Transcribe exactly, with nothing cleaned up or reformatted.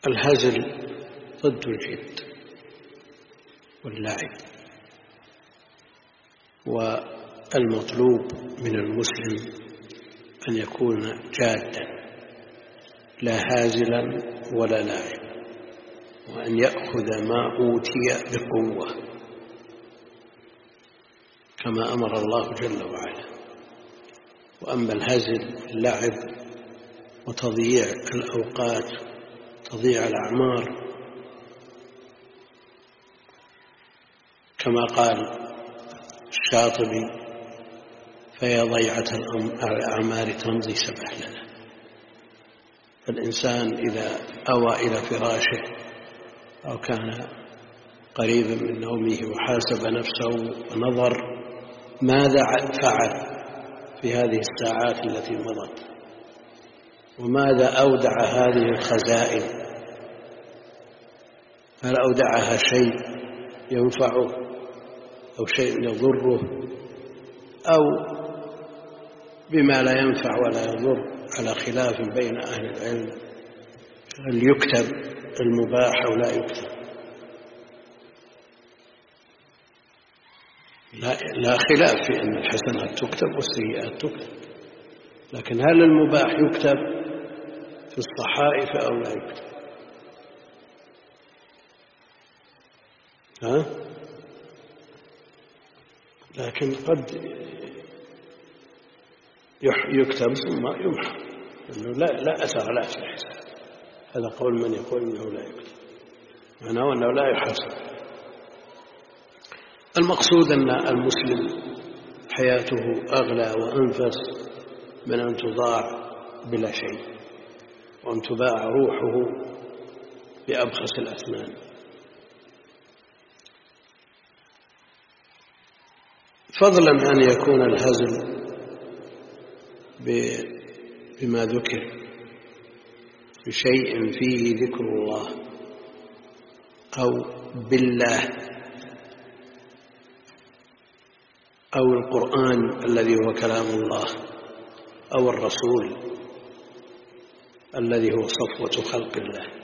الهزل ضد الجد واللعب، والمطلوب من المسلم أن يكون جادا لا هازلا ولا لاعب، وأن يأخذ ما أوتي بقوة كما أمر الله جل وعلا. وأما الهزل اللعب وتضييع الأوقات تضييع الأعمار كما قال الشاطبي: فيا ضيعة الأعمار تمضي سبحلنا. فالإنسان إذا أوى إلى فراشه أو كان قريبا من نومه وحاسب نفسه ونظر ماذا فعل في هذه الساعات التي مضت، وماذا أودع هذه الخزائن، هل أودعها شيء ينفعه أو شيء يضره، أو بما لا ينفع ولا يضر، على خلاف بين أهل العلم هل يكتب المباح أو لا يكتب. لا, لا خلاف في أن الحسنات تكتب والسيئات تكتب، لكن هل المباح يكتب في الصحائف أو لا يكتب؟ ها؟ لكن قد يكتب ثم يمحى، إنه لا, لا أثر لا في الحساب. هذا قول من يقول إنه لا يكتب، معناه أنه لا يحاسب. المقصود أن المسلم حياته أغلى وأنفس من أن تضاع بلا شيء، وأن تباع روحه بأبخس الأثمان. فضلا أن يكون الهزل بما ذكر بشيء فيه ذكر الله أو بالله أو القرآن الذي هو كلام الله أو الرسول الذي هو صفوة خلق الله.